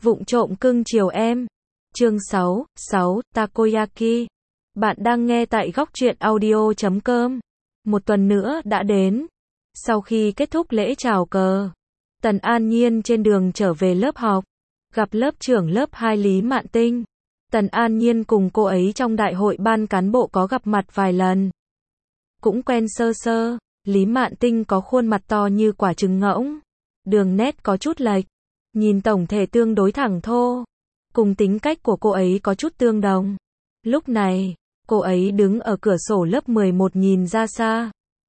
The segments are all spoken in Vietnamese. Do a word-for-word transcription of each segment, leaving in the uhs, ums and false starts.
Vụng trộm cưng chiều em. Chương sáu, sáu, Takoyaki. Bạn đang nghe tại góc truyện audio chấm com. Một tuần nữa đã đến. Sau khi kết thúc lễ chào cờ, Tần An Nhiên trên đường trở về lớp học, gặp lớp trưởng lớp hai Lý Mạn Tinh. Tần An Nhiên cùng cô ấy trong đại hội ban cán bộ có gặp mặt vài lần. Cũng quen sơ sơ, Lý Mạn Tinh có khuôn mặt to như quả trứng ngỗng, đường nét có chút lệch, nhìn tổng thể tương đối thẳng thô, cùng tính cách của cô ấy có chút tương đồng. Lúc này, cô ấy đứng ở cửa sổ lớp mười một nhìn ra xa,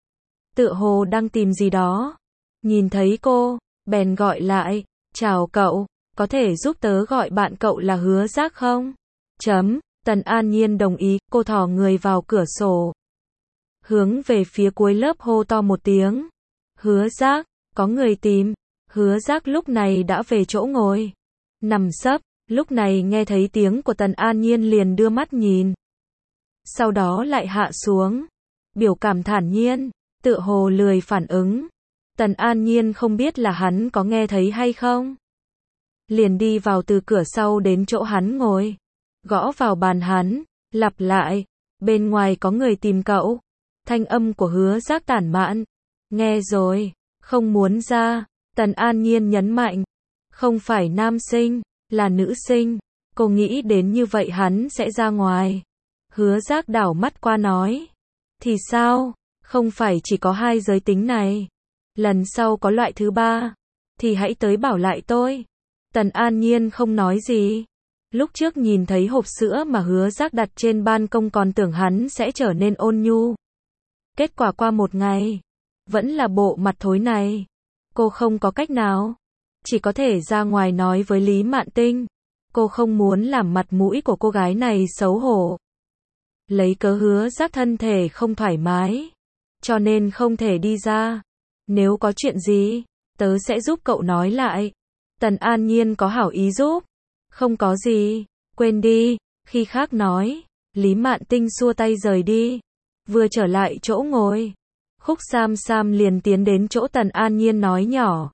tựa hồ đang tìm gì đó. Nhìn thấy cô, bèn gọi lại, chào cậu, có thể giúp tớ gọi bạn cậu là Hứa Giác không? Chấm, Tần An Nhiên đồng ý, cô thò người vào cửa sổ, hướng về phía cuối lớp hô to một tiếng. Hứa Giác, có người tìm. Hứa Giác lúc này đã về chỗ ngồi, nằm sấp, lúc này nghe thấy tiếng của Tần An Nhiên liền đưa mắt nhìn. Sau đó lại hạ xuống, biểu cảm thản nhiên, tựa hồ lười phản ứng. Tần An Nhiên không biết là hắn có nghe thấy hay không. Liền đi vào từ cửa sau đến chỗ hắn ngồi, gõ vào bàn hắn, lặp lại, bên ngoài có người tìm cậu. Thanh âm của Hứa Giác tản mạn. Nghe rồi, không muốn ra. Tần An Nhiên nhấn mạnh, không phải nam sinh, là nữ sinh. Cô nghĩ đến như vậy hắn sẽ ra ngoài. Hứa Giác đảo mắt qua nói, thì sao, không phải chỉ có hai giới tính này. Lần sau có loại thứ ba, thì hãy tới bảo lại tôi. Tần An Nhiên không nói gì. Lúc trước nhìn thấy hộp sữa mà Hứa Giác đặt trên ban công còn tưởng hắn sẽ trở nên ôn nhu. Kết quả qua một ngày, vẫn là bộ mặt thối này. Cô không có cách nào, chỉ có thể ra ngoài nói với Lý Mạn Tinh. Cô không muốn làm mặt mũi của cô gái này xấu hổ. Lấy cớ Hứa Giác thân thể không thoải mái, cho nên không thể đi ra. Nếu có chuyện gì, tớ sẽ giúp cậu nói lại. Tần An Nhiên có hảo ý giúp. Không có gì, quên đi, khi khác nói. Lý Mạn Tinh xua tay rời đi. Vừa trở lại chỗ ngồi, Khúc Sam Sam liền tiến đến chỗ Tần An Nhiên nói nhỏ.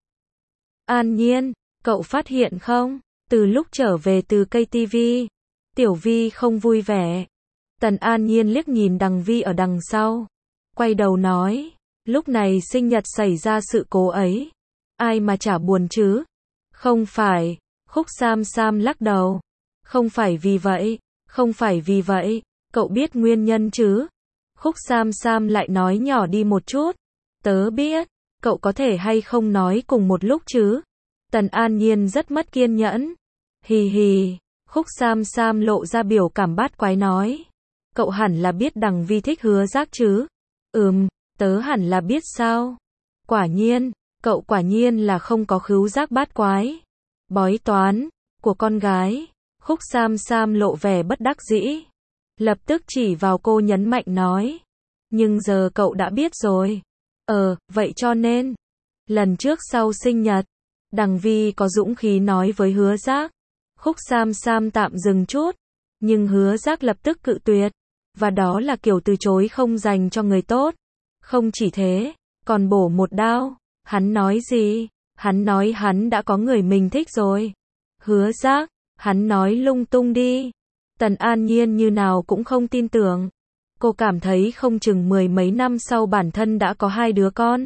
An Nhiên, cậu phát hiện không, từ lúc trở về từ ca tê vê, Tiểu Vi không vui vẻ. Tần An Nhiên liếc nhìn Đằng Vi ở đằng sau, quay đầu nói, lúc này sinh nhật xảy ra sự cố ấy, ai mà chả buồn chứ. Không phải, Khúc Sam Sam lắc đầu. Không phải vì vậy, không phải vì vậy, cậu biết nguyên nhân chứ? Khúc Sam Sam lại nói nhỏ đi một chút. Tớ biết, cậu có thể hay không nói cùng một lúc chứ? Tần An Nhiên rất mất kiên nhẫn. Hì hì, Khúc Sam Sam lộ ra biểu cảm bát quái nói. Cậu hẳn là biết Đằng Vi thích Hứa Giác chứ? Ừm, tớ hẳn là biết sao? Quả nhiên, cậu quả nhiên là không có khứu giác bát quái. Bói toán, của con gái. Khúc Sam Sam lộ vẻ bất đắc dĩ. Lập tức chỉ vào cô nhấn mạnh nói. Nhưng giờ cậu đã biết rồi. Ờ, vậy cho nên, lần trước sau sinh nhật, Đằng Vi có dũng khí nói với Hứa Giác. Khúc Sam Sam tạm dừng chút, nhưng Hứa Giác lập tức cự tuyệt. Và đó là kiểu từ chối không dành cho người tốt. Không chỉ thế, còn bổ một đao. Hắn nói gì? Hắn nói hắn đã có người mình thích rồi. Hứa Giác, hắn nói lung tung đi. Tần An Nhiên như nào cũng không tin tưởng. Cô cảm thấy không chừng mười mấy năm sau bản thân đã có hai đứa con.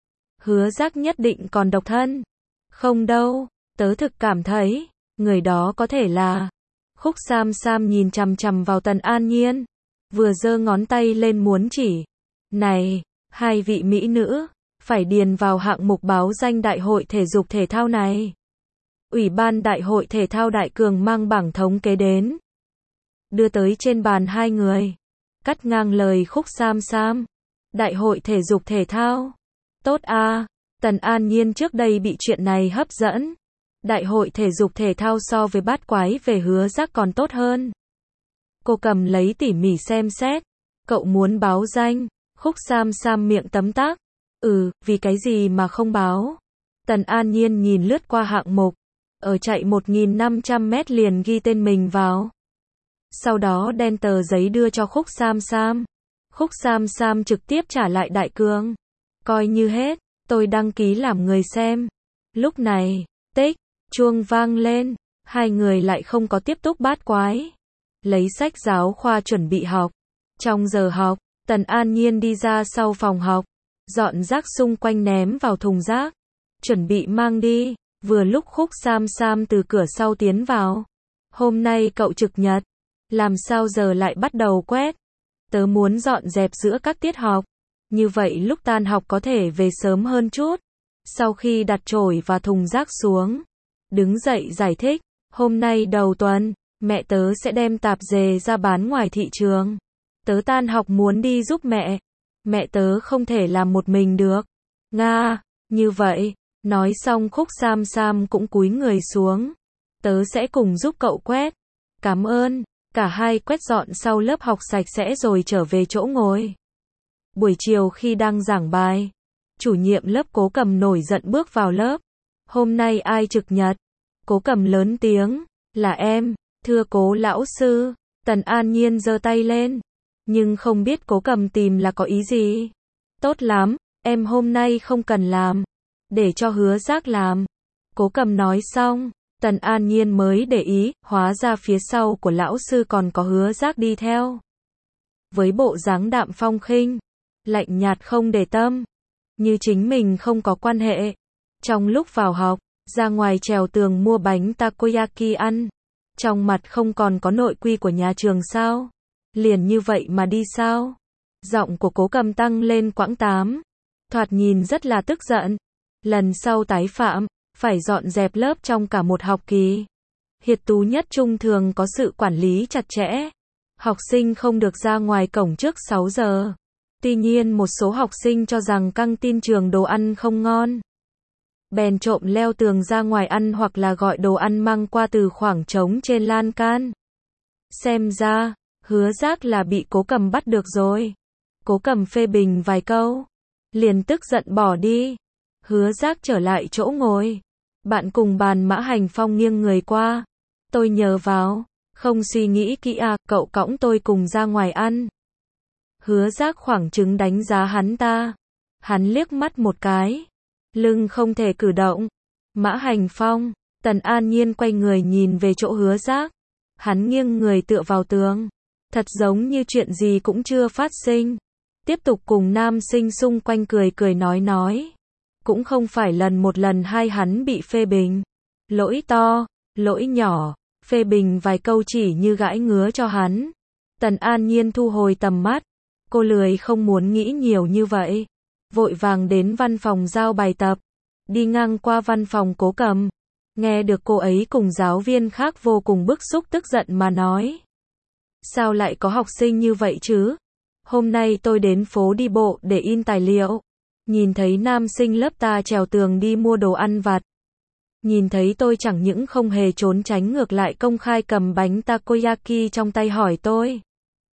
Hứa Giác nhất định còn độc thân. Không đâu, tớ thực cảm thấy, người đó có thể là. Khúc Sam Sam nhìn chằm chằm vào Tần An Nhiên, vừa giơ ngón tay lên muốn chỉ. Này, hai vị mỹ nữ, phải điền vào hạng mục báo danh đại hội thể dục thể thao này. Ủy ban đại hội thể thao Đại Cường mang bảng thống kế đến, đưa tới trên bàn hai người. Cắt ngang lời Khúc Sam Sam. Đại hội thể dục thể thao. Tốt a. Tần An Nhiên trước đây bị chuyện này hấp dẫn. Đại hội thể dục thể thao so với bát quái về Hứa Giác còn tốt hơn. Cô cầm lấy tỉ mỉ xem xét. Cậu muốn báo danh? Khúc Sam Sam miệng tấm tắc. Ừ, vì cái gì mà không báo? Tần An Nhiên nhìn lướt qua hạng mục. Ở chạy một nghìn năm trăm mét liền ghi tên mình vào. Sau đó đen tờ giấy đưa cho Khúc Sam Sam. Khúc Sam Sam trực tiếp trả lại Đại Cường. Coi như hết, tôi đăng ký làm người xem. Lúc này, tích, chuông vang lên. Hai người lại không có tiếp tục bát quái. Lấy sách giáo khoa chuẩn bị học. Trong giờ học, Tần An Nhiên đi ra sau phòng học, dọn rác xung quanh ném vào thùng rác, chuẩn bị mang đi, vừa lúc Khúc Sam Sam từ cửa sau tiến vào. Hôm nay cậu trực nhật, làm sao giờ lại bắt đầu quét? Tớ muốn dọn dẹp giữa các tiết học, như vậy lúc tan học có thể về sớm hơn chút. Sau khi đặt chổi và thùng rác xuống, đứng dậy giải thích, hôm nay đầu tuần, mẹ tớ sẽ đem tạp dề ra bán ngoài thị trường. Tớ tan học muốn đi giúp mẹ. Mẹ tớ không thể làm một mình được. Nga, như vậy, nói xong Khúc Sam Sam cũng cúi người xuống. Tớ sẽ cùng giúp cậu quét. Cảm ơn. Cả hai quét dọn sau lớp học sạch sẽ rồi trở về chỗ ngồi. Buổi chiều khi đang giảng bài, chủ nhiệm lớp Cố Cầm nổi giận bước vào lớp. Hôm nay ai trực nhật? Cố Cầm lớn tiếng, là em, thưa Cố lão sư. Tần An Nhiên giơ tay lên, nhưng không biết Cố Cầm tìm là có ý gì. Tốt lắm, em hôm nay không cần làm, để cho Hứa Giác làm. Cố Cầm nói xong, Tần An Nhiên mới để ý, hóa ra phía sau của lão sư còn có Hứa Giác đi theo. Với bộ dáng đạm phong khinh, lạnh nhạt không để tâm, như chính mình không có quan hệ. Trong lúc vào học, ra ngoài trèo tường mua bánh takoyaki ăn. Trong mặt không còn có nội quy của nhà trường sao? Liền như vậy mà đi sao? Giọng của Cố Cầm tăng lên quãng tám. Thoạt nhìn rất là tức giận. Lần sau tái phạm, phải dọn dẹp lớp trong cả một học kỳ. Hiệt Tú Nhất Trung thường có sự quản lý chặt chẽ. Học sinh không được ra ngoài cổng trước sáu giờ. Tuy nhiên một số học sinh cho rằng căng tin trường đồ ăn không ngon, bèn trộm leo tường ra ngoài ăn hoặc là gọi đồ ăn mang qua từ khoảng trống trên lan can. Xem ra, Hứa Giác là bị Cố Cầm bắt được rồi. Cố Cầm phê bình vài câu, liền tức giận bỏ đi. Hứa Giác trở lại chỗ ngồi. Bạn cùng bàn Mã Hành Phong nghiêng người qua. Tôi nhờ vào, không suy nghĩ kỹ à, cậu cõng tôi cùng ra ngoài ăn. Hứa Giác khoảng chừng đánh giá hắn ta. Hắn liếc mắt một cái, lưng không thể cử động. Mã Hành Phong, Tần An Nhiên quay người nhìn về chỗ Hứa Giác. Hắn nghiêng người tựa vào tường, thật giống như chuyện gì cũng chưa phát sinh. Tiếp tục cùng nam sinh xung quanh cười cười nói nói. Cũng không phải lần một lần hai hắn bị phê bình. Lỗi to, lỗi nhỏ, phê bình vài câu chỉ như gãi ngứa cho hắn. Tần An Nhiên thu hồi tầm mắt. Cô lười không muốn nghĩ nhiều như vậy. Vội vàng đến văn phòng giao bài tập. Đi ngang qua văn phòng Cố Cầm, nghe được cô ấy cùng giáo viên khác vô cùng bức xúc tức giận mà nói. Sao lại có học sinh như vậy chứ? Hôm nay tôi đến phố đi bộ để in tài liệu. Nhìn thấy nam sinh lớp ta trèo tường đi mua đồ ăn vặt. Nhìn thấy tôi chẳng những không hề trốn tránh ngược lại công khai cầm bánh takoyaki trong tay hỏi tôi.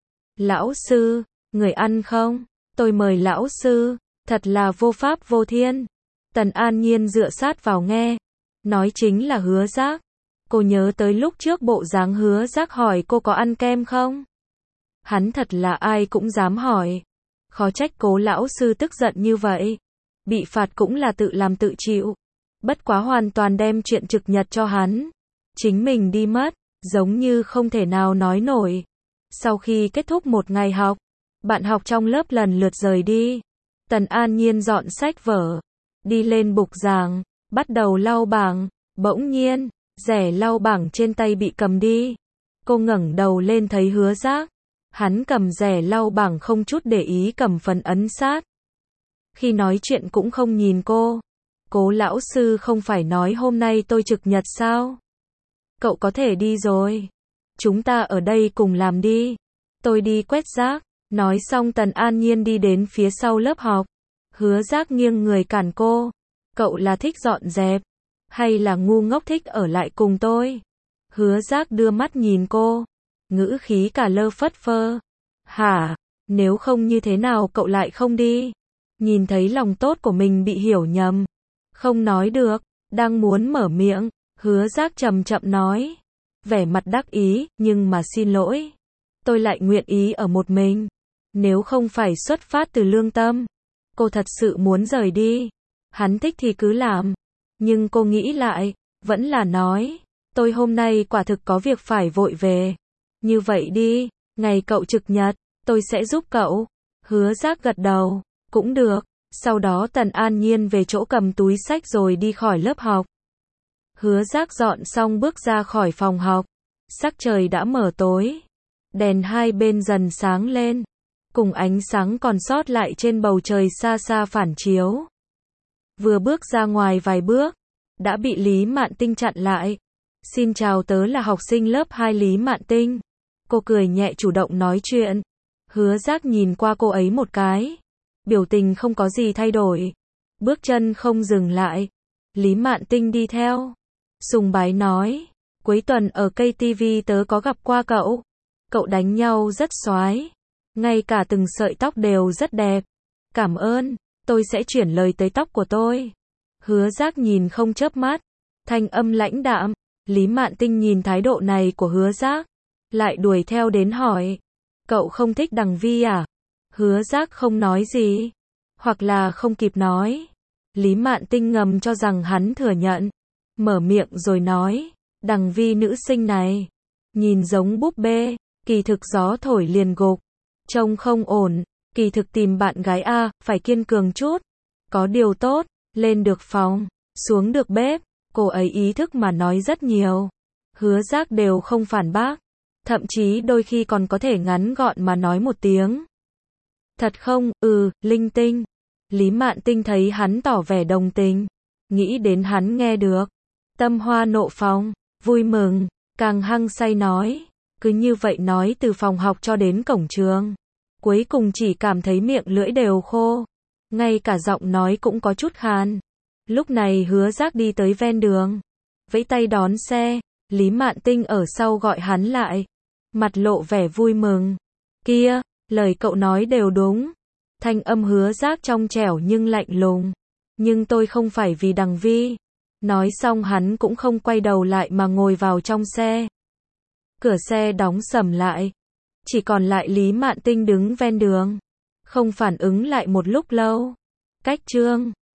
Lão sư, người ăn không? Tôi mời lão sư. Thật là vô pháp vô thiên. Tần An Nhiên dựa sát vào nghe. Nói chính là Hứa Giác. Cô nhớ tới lúc trước bộ dáng Hứa Giác hỏi cô có ăn kem không? Hắn thật là ai cũng dám hỏi. Khó trách Cố lão sư tức giận như vậy. Bị phạt cũng là tự làm tự chịu. Bất quá hoàn toàn đem chuyện trực nhật cho hắn. Chính mình đi mất, giống như không thể nào nói nổi. Sau khi kết thúc một ngày học, bạn học trong lớp lần lượt rời đi. Tần An Nhiên dọn sách vở, đi lên bục giảng, bắt đầu lau bảng. Bỗng nhiên, rẻ lau bảng trên tay bị cầm đi. Cô ngẩng đầu lên thấy Hứa Giác. Hắn cầm rẻ lau bảng không chút để ý cầm phần ấn sát. Khi nói chuyện cũng không nhìn cô. Cố lão sư không phải nói hôm nay tôi trực nhật sao? Cậu có thể đi rồi. Chúng ta ở đây cùng làm đi. Tôi đi quét rác. Nói xong Tần An Nhiên đi đến phía sau lớp học. Hứa Giác nghiêng người cản cô. Cậu là thích dọn dẹp, hay là ngu ngốc thích ở lại cùng tôi? Hứa Giác đưa mắt nhìn cô, ngữ khí cả lơ phất phơ. Hả? Nếu không như thế nào cậu lại không đi? Nhìn thấy lòng tốt của mình bị hiểu nhầm. Không nói được, đang muốn mở miệng, Hứa Giác chậm chậm nói. Vẻ mặt đắc ý, nhưng mà xin lỗi. Tôi lại nguyện ý ở một mình. Nếu không phải xuất phát từ lương tâm, cô thật sự muốn rời đi. Hắn thích thì cứ làm. Nhưng cô nghĩ lại, vẫn là nói. tôi hôm nay quả thực có việc phải vội về. Như vậy đi, ngày cậu trực nhật, tôi sẽ giúp cậu. Hứa Giác gật đầu, cũng được. Sau đó Tần An Nhiên về chỗ cầm túi sách rồi đi khỏi lớp học. Hứa Giác dọn xong bước ra khỏi phòng học. Sắc trời đã mở tối. Đèn hai bên dần sáng lên, cùng ánh sáng còn sót lại trên bầu trời xa xa phản chiếu. Vừa bước ra ngoài vài bước, đã bị Lý Mạn Tinh chặn lại. Xin chào, tớ là học sinh lớp hai Lý Mạn Tinh. Cô cười nhẹ chủ động nói chuyện. Hứa Giác nhìn qua cô ấy một cái. Biểu tình không có gì thay đổi. Bước chân không dừng lại. Lý Mạn Tinh đi theo. Sùng bái nói. Cuối tuần ở cây ti vi tớ có gặp qua cậu. Cậu đánh nhau rất xoái. Ngay cả từng sợi tóc đều rất đẹp. Cảm ơn, tôi sẽ chuyển lời tới tóc của tôi. Hứa Giác nhìn không chớp mắt. Thanh âm lãnh đạm. Lý Mạn Tinh nhìn thái độ này của Hứa Giác, lại đuổi theo đến hỏi. Cậu không thích Đằng Vi à? Hứa Giác không nói gì. Hoặc là không kịp nói. Lý Mạn Tinh ngầm cho rằng hắn thừa nhận. Mở miệng rồi nói. Đằng Vi nữ sinh này, nhìn giống búp bê, kỳ thực gió thổi liền gục. Trông không ổn, kỳ thực tìm bạn gái a, phải kiên cường chút. Có điều tốt, lên được phòng, xuống được bếp, cô ấy ý thức mà nói rất nhiều. Hứa Giác đều không phản bác, thậm chí đôi khi còn có thể ngắn gọn mà nói một tiếng. Thật không? Ừ, linh tinh. Lý Mạn Tinh thấy hắn tỏ vẻ đồng tình, nghĩ đến hắn nghe được, tâm hoa nộ phóng, vui mừng, càng hăng say nói. Cứ như vậy nói từ phòng học cho đến cổng trường. Cuối cùng chỉ cảm thấy miệng lưỡi đều khô. Ngay cả giọng nói cũng có chút khàn. Lúc này Hứa Giác đi tới ven đường, vẫy tay đón xe. Lý Mạn Tinh ở sau gọi hắn lại, mặt lộ vẻ vui mừng. Kia, lời cậu nói đều đúng. Thanh âm Hứa Giác trong trẻo nhưng lạnh lùng. Nhưng tôi không phải vì Đằng Vi. Nói xong hắn cũng không quay đầu lại mà ngồi vào trong xe. Cửa xe đóng sầm lại. Chỉ còn lại Lý Mạn Tinh đứng ven đường. Không phản ứng lại một lúc lâu. Cách chương